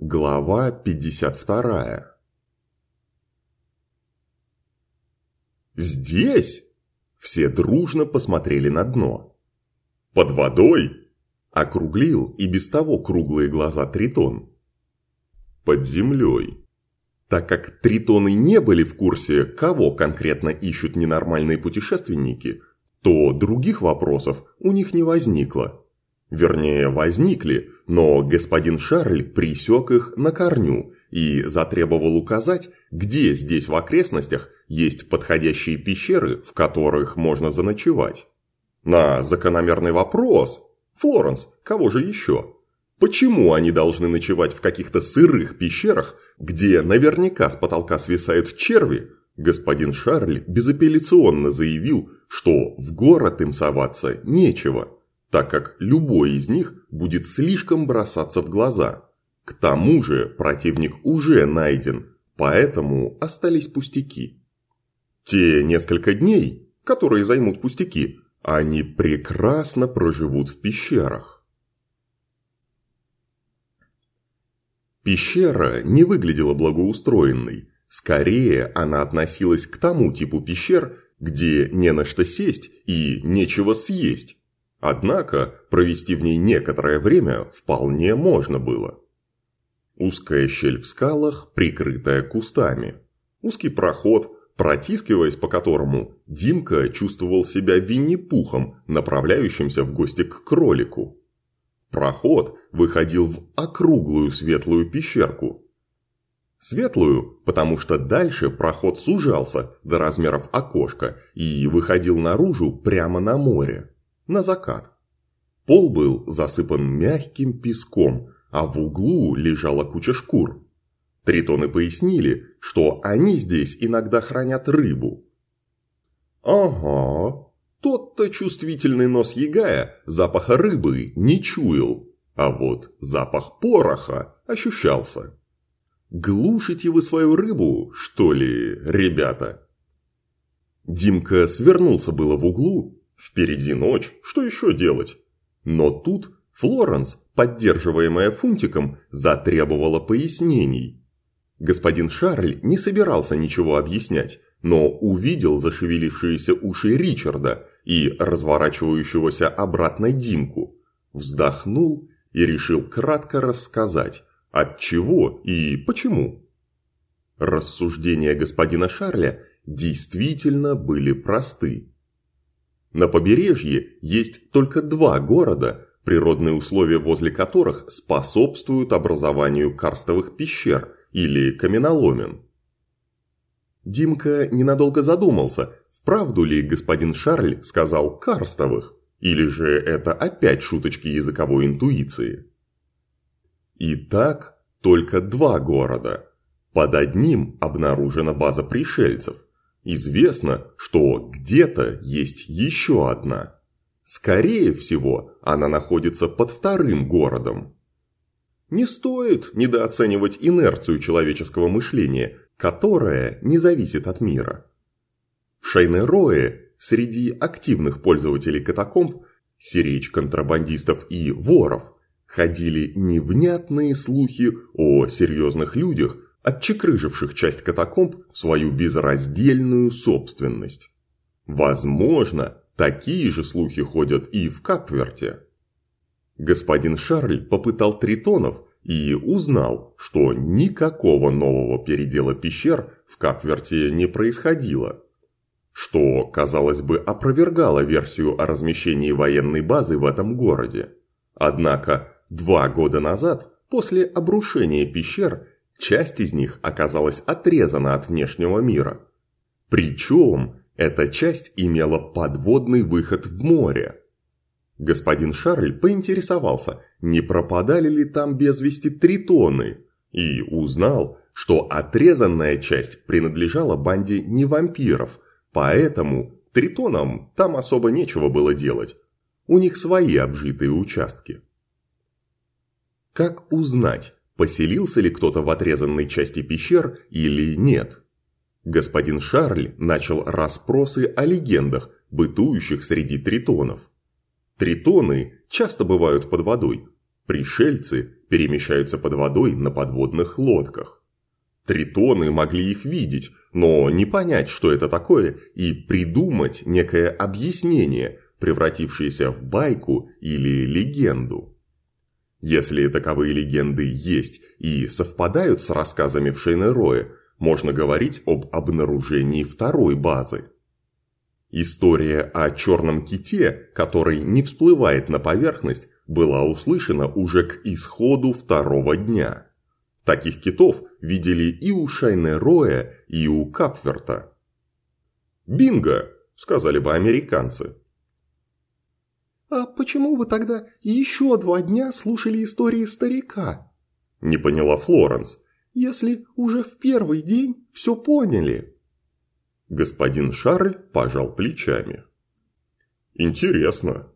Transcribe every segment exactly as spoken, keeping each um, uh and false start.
Глава пятьдесят вторая. «Здесь?» Все дружно посмотрели на дно. «Под водой?» – округлил и без того круглые глаза Тритон. «Под землей». Так как Тритоны не были в курсе, кого конкретно ищут ненормальные путешественники, то других вопросов у них не возникло. Вернее, возникли, но господин Шарль пресек их на корню и затребовал указать, где здесь в окрестностях есть подходящие пещеры, в которых можно заночевать. На закономерный вопрос: «Флоренс, кого же еще? Почему они должны ночевать в каких-то сырых пещерах, где наверняка с потолка свисают черви?» Господин Шарль безапелляционно заявил, что в город им соваться нечего, так как любой из них будет слишком бросаться в глаза. К тому же противник уже найден, поэтому остались пустяки. Те несколько дней, которые займут пустяки, они прекрасно проживут в пещерах. Пещера не выглядела благоустроенной, скорее она относилась к тому типу пещер, где не на что сесть и нечего съесть. Однако провести в ней некоторое время вполне можно было. Узкая щель в скалах, прикрытая кустами. Узкий проход, протискиваясь по которому, Димка чувствовал себя Винни-Пухом, направляющимся в гости к кролику. Проход выходил в округлую светлую пещерку. Светлую, потому что дальше проход сужался до размеров окошка и выходил наружу прямо на море. На закат. Пол был засыпан мягким песком, а в углу лежала куча шкур. Тритоны пояснили, что они здесь иногда хранят рыбу. Ага, тот-то чувствительный нос ягая запаха рыбы не чуял, а вот запах пороха ощущался. Глушите вы свою рыбу, что ли, ребята? Димка свернулся было в углу. Впереди ночь, что еще делать? Но тут Флоренс, поддерживаемая Фунтиком, затребовала пояснений. Господин Шарль не собирался ничего объяснять, но увидел зашевелившиеся уши Ричарда и разворачивающегося обратно Димку, вздохнул и решил кратко рассказать, от чего и почему. Рассуждения господина Шарля действительно были просты. На побережье есть только два города, природные условия возле которых способствуют образованию карстовых пещер или каменоломен. Димка ненадолго задумался, вправду ли господин Шарль сказал «карстовых», или же это опять шуточки языковой интуиции. Итак, только два города. Под одним обнаружена база пришельцев. Известно, что где-то есть еще одна. Скорее всего, она находится под вторым городом. Не стоит недооценивать инерцию человеческого мышления, которая не зависит от мира. В Шайнерое среди активных пользователей катакомб, сиречь контрабандистов и воров, ходили невнятные слухи о серьезных людях, отчекрыживших часть катакомб в свою безраздельную собственность. Возможно, такие же слухи ходят и в Капверте. Господин Шарль попытал тритонов и узнал, что никакого нового передела пещер в Капверте не происходило, что, казалось бы, опровергало версию о размещении военной базы в этом городе. Однако два года назад, после обрушения пещер, часть из них оказалась отрезана от внешнего мира. Причем эта часть имела подводный выход в море. Господин Шарль поинтересовался, не пропадали ли там без вести тритоны, и узнал, что отрезанная часть принадлежала банде невампиров, поэтому тритонам там особо нечего было делать. У них свои обжитые участки. Как узнать, поселился ли кто-то в отрезанной части пещер или нет? Господин Шарль начал расспросы о легендах, бытующих среди тритонов. Тритоны часто бывают под водой, пришельцы перемещаются под водой на подводных лодках. Тритоны могли их видеть, но не понять, что это такое, и придумать некое объяснение, превратившееся в байку или легенду. Если таковые легенды есть и совпадают с рассказами в Шейнерое, можно говорить об обнаружении второй базы. История о черном ките, который не всплывает на поверхность, была услышана уже к исходу второго дня. Таких китов видели и у Шейнероя, и у Капверта. «Бинго!» – сказали бы американцы. «А почему вы тогда еще два дня слушали истории старика?» – не поняла Флоренс. «Если уже в первый день все поняли». Господин Шарль пожал плечами. «Интересно».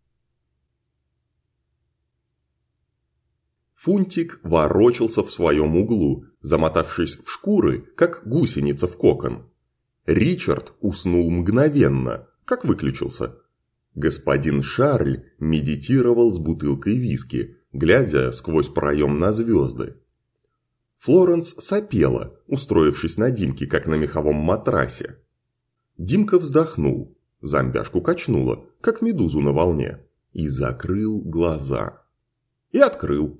Фунтик ворочался в своем углу, замотавшись в шкуры, как гусеница в кокон. Ричард уснул мгновенно, как выключился. Господин Шарль медитировал с бутылкой виски, глядя сквозь проем на звезды. Флоренс сопела, устроившись на Димке, как на меховом матрасе. Димка вздохнул, зомбяшку качнуло, как медузу на волне, и закрыл глаза. И открыл.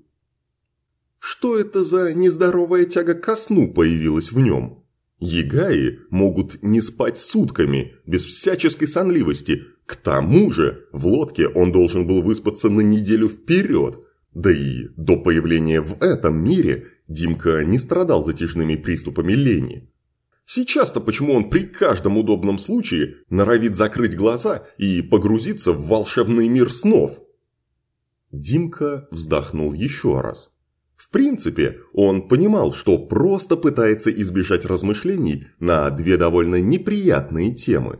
Что это за нездоровая тяга ко сну появилась в нем? Ягаи могут не спать сутками, без всяческой сонливости. К тому же в лодке он должен был выспаться на неделю вперед. Да и до появления в этом мире Димка не страдал затяжными приступами лени. Сейчас-то почему он при каждом удобном случае норовит закрыть глаза и погрузиться в волшебный мир снов? Димка вздохнул еще раз. В принципе, он понимал, что просто пытается избежать размышлений на две довольно неприятные темы.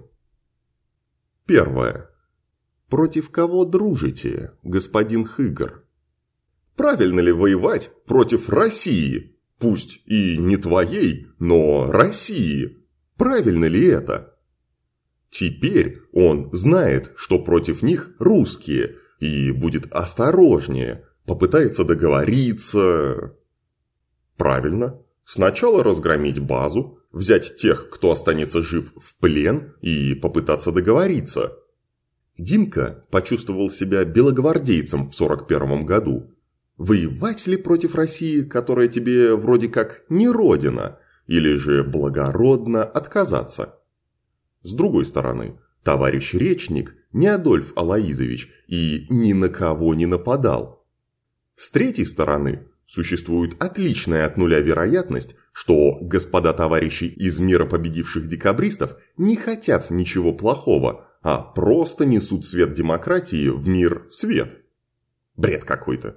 Первое. Против кого дружите, господин Хыгр? Правильно ли воевать против России? Пусть и не твоей, но России. Правильно ли это? Теперь он знает, что против них русские, и будет осторожнее. Попытается договориться. Правильно. Сначала разгромить базу, взять тех, кто останется жив, в плен и попытаться договориться. Димка почувствовал себя белогвардейцем в сорок первом году. Воевать ли против России, которая тебе вроде как не родина, или же благородно отказаться? С другой стороны, товарищ Речник не Адольф Алоизович и ни на кого не нападал. С третьей стороны, существует отличная от нуля вероятность, что господа товарищи из мира победивших декабристов не хотят ничего плохого, а просто несут свет демократии в мир свет. Бред какой-то.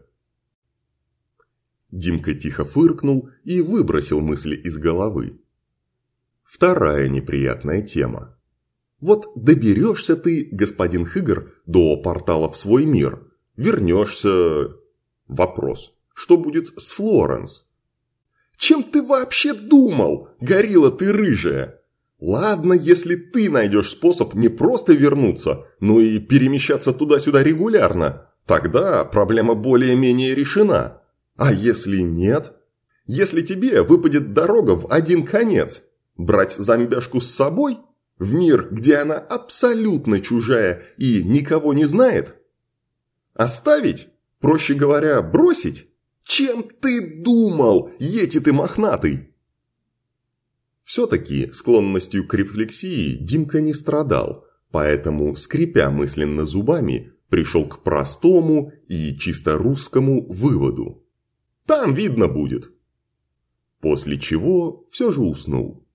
Димка тихо фыркнул и выбросил мысли из головы. Вторая неприятная тема. Вот доберешься ты, господин Хыгр, до портала в свой мир, вернешься... Вопрос. Что будет с Флоренс? Чем ты вообще думал, горилла ты рыжая? Ладно, если ты найдешь способ не просто вернуться, но и перемещаться туда-сюда регулярно, тогда проблема более-менее решена. А если нет? Если тебе выпадет дорога в один конец, брать зомбяшку с собой? В мир, где она абсолютно чужая и никого не знает? Оставить? Проще говоря, бросить? Чем ты думал, ети ты мохнатый? Все-таки склонностью к рефлексии Димка не страдал, поэтому, скрипя мысленно зубами, пришел к простому и чисто русскому выводу. Там видно будет. После чего все же уснул.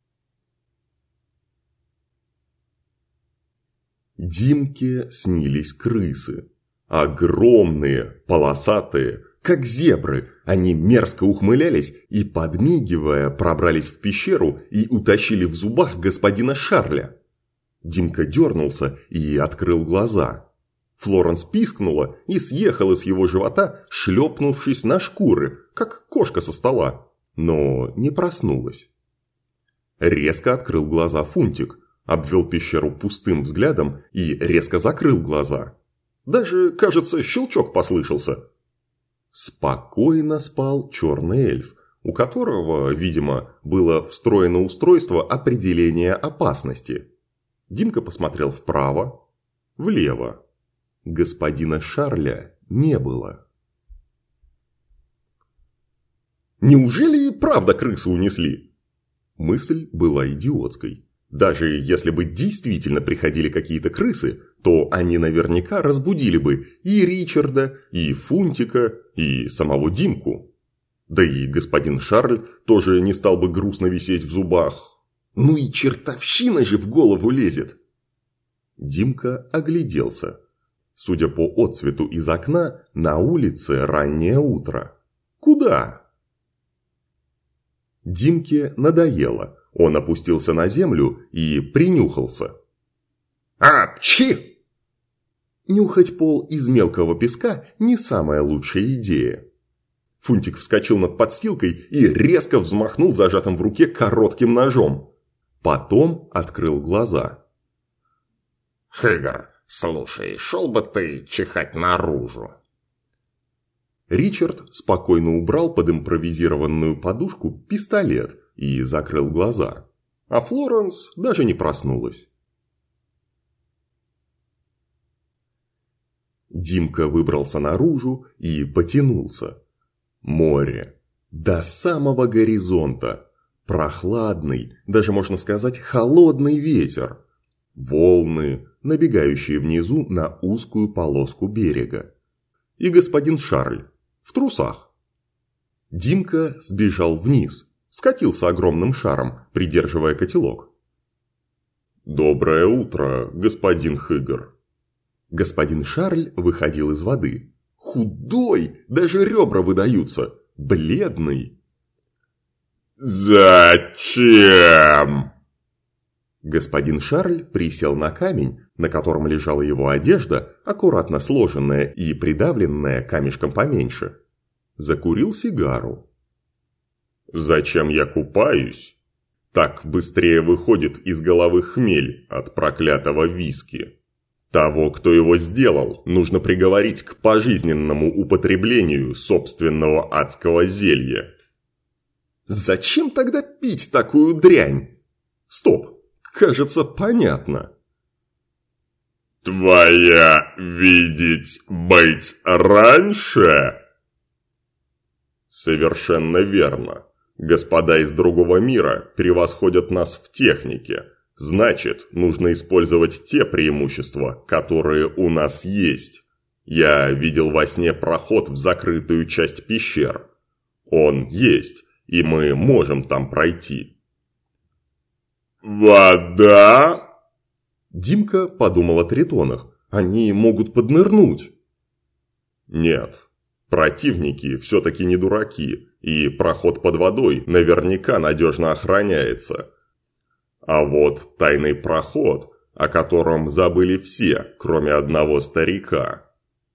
Димке снились крысы. Огромные, полосатые, как зебры, они мерзко ухмылялись и, подмигивая, пробрались в пещеру и утащили в зубах господина Шарля. Димка дернулся и открыл глаза. Флоренс пискнула и съехала с его живота, шлепнувшись на шкуры, как кошка со стола, но не проснулась. Резко открыл глаза Фунтик, обвел пещеру пустым взглядом и резко закрыл глаза. Даже, кажется, щелчок послышался. Спокойно спал черный эльф, у которого, видимо, было встроено устройство определения опасности. Димка посмотрел вправо, влево. Господина Шарля не было. Неужели правда крысу унесли? Мысль была идиотской. Даже если бы действительно приходили какие-то крысы, то они наверняка разбудили бы и Ричарда, и Фунтика, и самого Димку. Да и господин Шарль тоже не стал бы грустно висеть в зубах. Ну и чертовщина же в голову лезет. Димка огляделся. Судя по отсвету из окна, на улице раннее утро. Куда? Димке надоело. Он опустился на землю и принюхался. «Апчхи!» Нюхать пол из мелкого песка не самая лучшая идея. Фунтик вскочил над подстилкой и резко взмахнул зажатым в руке коротким ножом. Потом открыл глаза. «Хыгар, слушай, шел бы ты чихать наружу». Ричард спокойно убрал под импровизированную подушку пистолет и закрыл глаза. А Флоренс даже не проснулась. Димка выбрался наружу и потянулся. Море. До самого горизонта. Прохладный, даже можно сказать холодный ветер. Волны, набегающие внизу на узкую полоску берега. И господин Шарль в трусах. Димка сбежал вниз, скатился огромным шаром, придерживая котелок. «Доброе утро, господин Хыгар». Господин Шарль выходил из воды. Худой, даже ребра выдаются, бледный. «Зачем?» Господин Шарль присел на камень, на котором лежала его одежда, аккуратно сложенная и придавленная камешком поменьше. Закурил сигару. «Зачем я купаюсь? Так быстрее выходит из головы хмель от проклятого виски. Того, кто его сделал, нужно приговорить к пожизненному употреблению собственного адского зелья». «Зачем тогда пить такую дрянь? Стоп, кажется, понятно». «Твоя видеть быть раньше?» «Совершенно верно. Господа из другого мира превосходят нас в технике. Значит, нужно использовать те преимущества, которые у нас есть. Я видел во сне проход в закрытую часть пещер. Он есть, и мы можем там пройти». «Вода?» Димка подумал о тритонах. Они могут поднырнуть. Нет, противники все-таки не дураки, и проход под водой наверняка надежно охраняется. А вот тайный проход, о котором забыли все, кроме одного старика.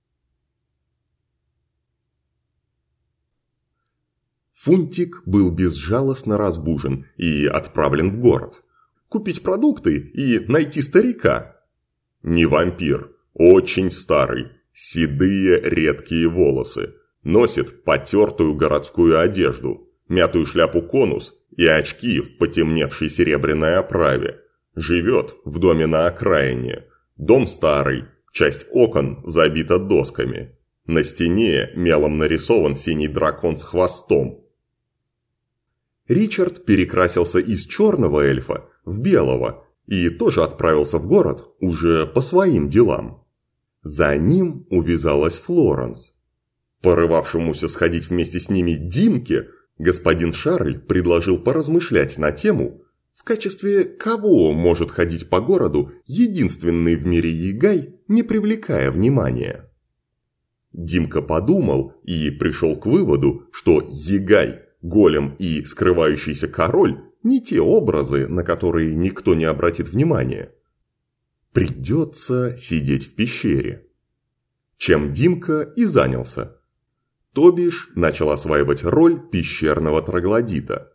Фунтик был безжалостно разбужен и отправлен в город. Купить продукты и найти старика. Не вампир, очень старый, седые редкие волосы. Носит потертую городскую одежду, мятую шляпу-конус и очки в потемневшей серебряной оправе. Живет в доме на окраине. Дом старый, часть окон забита досками. На стене мелом нарисован синий дракон с хвостом. Ричард перекрасился из черного эльфа в белого и тоже отправился в город уже по своим делам. За ним увязалась Флоренс. Порывавшемуся сходить вместе с ними Димке господин Шарль предложил поразмышлять на тему, в качестве кого может ходить по городу единственный в мире ягай, не привлекая внимания. Димка подумал и пришел к выводу, что ягай, голем и скрывающийся король не те образы, на которые никто не обратит внимания. Придется сидеть в пещере. Чем Димка и занялся. То бишь начал осваивать роль пещерного троглодита.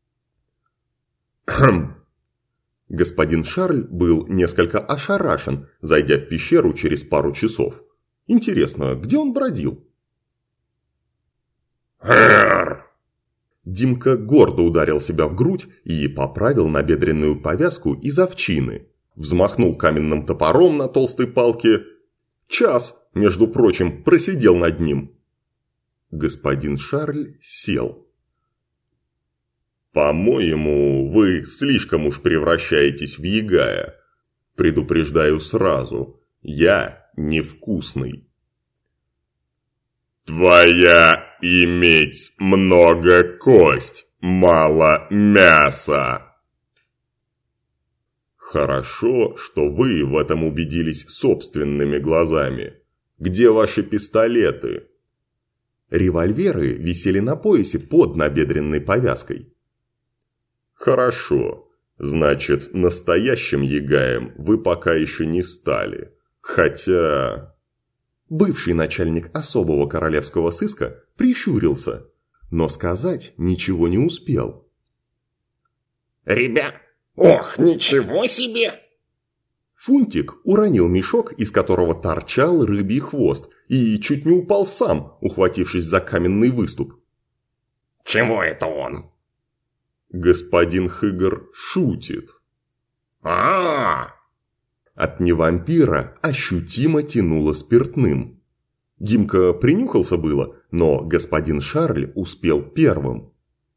Хм. Господин Шарль был несколько ошарашен, зайдя в пещеру через пару часов. Интересно, где он бродил? Эр! Димка гордо ударил себя в грудь и поправил набедренную повязку из овчины. Взмахнул каменным топором на толстой палке. Час, между прочим, просидел над ним. Господин Шарль сел. «По-моему, вы слишком уж превращаетесь в ягая. Предупреждаю сразу, я невкусный». «Твоя иметь много кость, мало мяса». «Хорошо, что вы в этом убедились собственными глазами. Где ваши пистолеты?» Револьверы висели на поясе под набедренной повязкой. «Хорошо. Значит, настоящим ягаем вы пока еще не стали. Хотя...» Бывший начальник особого королевского сыска прищурился, но сказать ничего не успел. «Ребят, ох, ничего себе!» Фунтик уронил мешок, из которого торчал рыбий хвост, и чуть не упал сам, ухватившись за каменный выступ. «Чего это он?» Господин Хыгр шутит. А-а-а! От невампира ощутимо тянуло спиртным. Димка принюхался было, но господин Шарль успел первым.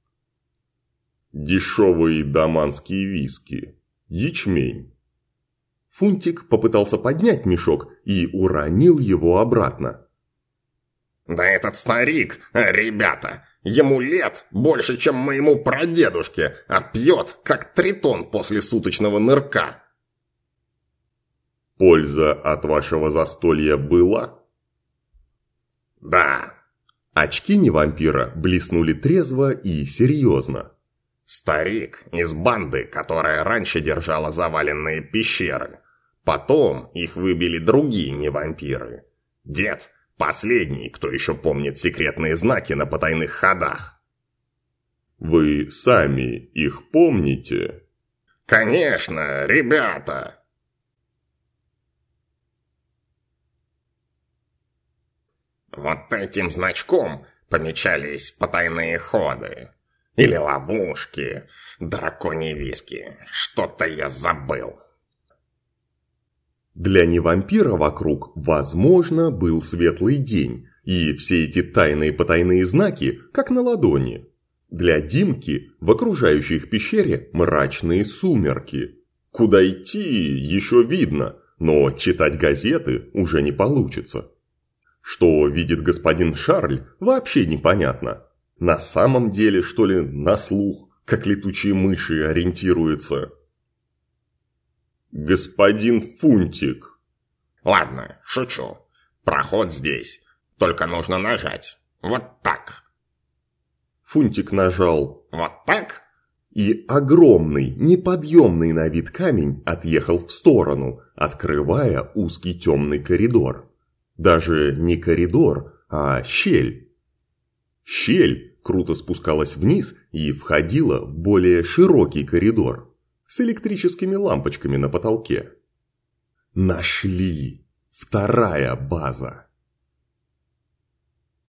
Дешевые даманские виски. Ячмень. Фунтик попытался поднять мешок и уронил его обратно. «Да этот старик, ребята, ему лет больше, чем моему прадедушке, а пьет, как тритон после суточного нырка». «Польза от вашего застолья была?» «Да». Очки невампира блеснули трезво и серьезно. «Старик из банды, которая раньше держала заваленные пещеры. Потом их выбили другие невампиры. Дед – последний, кто еще помнит секретные знаки на потайных ходах». «Вы сами их помните?» «Конечно, ребята!» Вот этим значком помечались потайные ходы. Или ловушки, драконьи виски. Что-то я забыл. Для невампира вокруг, возможно, был светлый день, и все эти тайные потайные знаки, как на ладони. Для Димки в окружающей их пещере мрачные сумерки. Куда идти, еще видно, но читать газеты уже не получится. Что видит господин Шарль, вообще непонятно. На самом деле, что ли, на слух, как летучие мыши ориентируются? «Господин Фунтик». «Ладно, шучу. Проход здесь. Только нужно нажать. Вот так». Фунтик нажал «Вот так?» И огромный, неподъемный на вид камень отъехал в сторону, открывая узкий темный коридор. Даже не коридор, а щель. Щель круто спускалась вниз и входила в более широкий коридор с электрическими лампочками на потолке. Нашли! Вторая база!